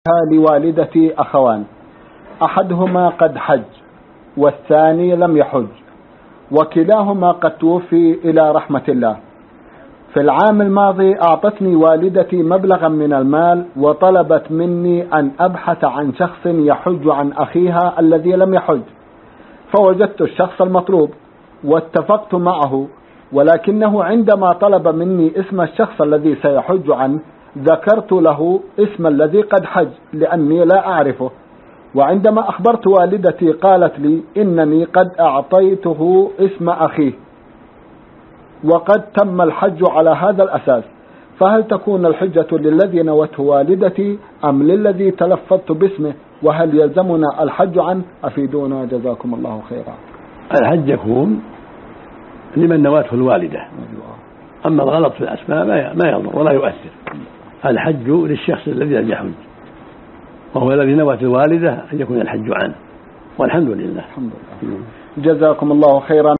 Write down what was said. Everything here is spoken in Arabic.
لوالدتي أخوان، أحدهما قد حج والثاني لم يحج، وكلاهما قد توفي إلى رحمة الله. في العام الماضي أعطتني والدتي مبلغا من المال وطلبت مني أن أبحث عن شخص يحج عن أخيها الذي لم يحج، فوجدت الشخص المطلوب واتفقت معه، ولكنه عندما طلب مني اسم الشخص الذي سيحج عنه ذكرت له اسم الذي قد حج لأني لا أعرفه، وعندما أخبرت والدتي قالت لي إنني قد أعطيته اسم أخيه وقد تم الحج على هذا الأساس، فهل تكون الحجة للذي نوته والدتي أم للذي تلفظت باسمه؟ وهل يلزمنا الحج عنه؟ أفيدونا جزاكم الله خيرا. الحج يكون لمن نواته الوالدة، أما الغلط في الأسماء ما يضر ولا يؤثر. الحج للشخص الذي لم يحج، وهو الذي نوت الوالدة أن يكون الحج عنه، والحمد لله. جزاكم الله خيرا.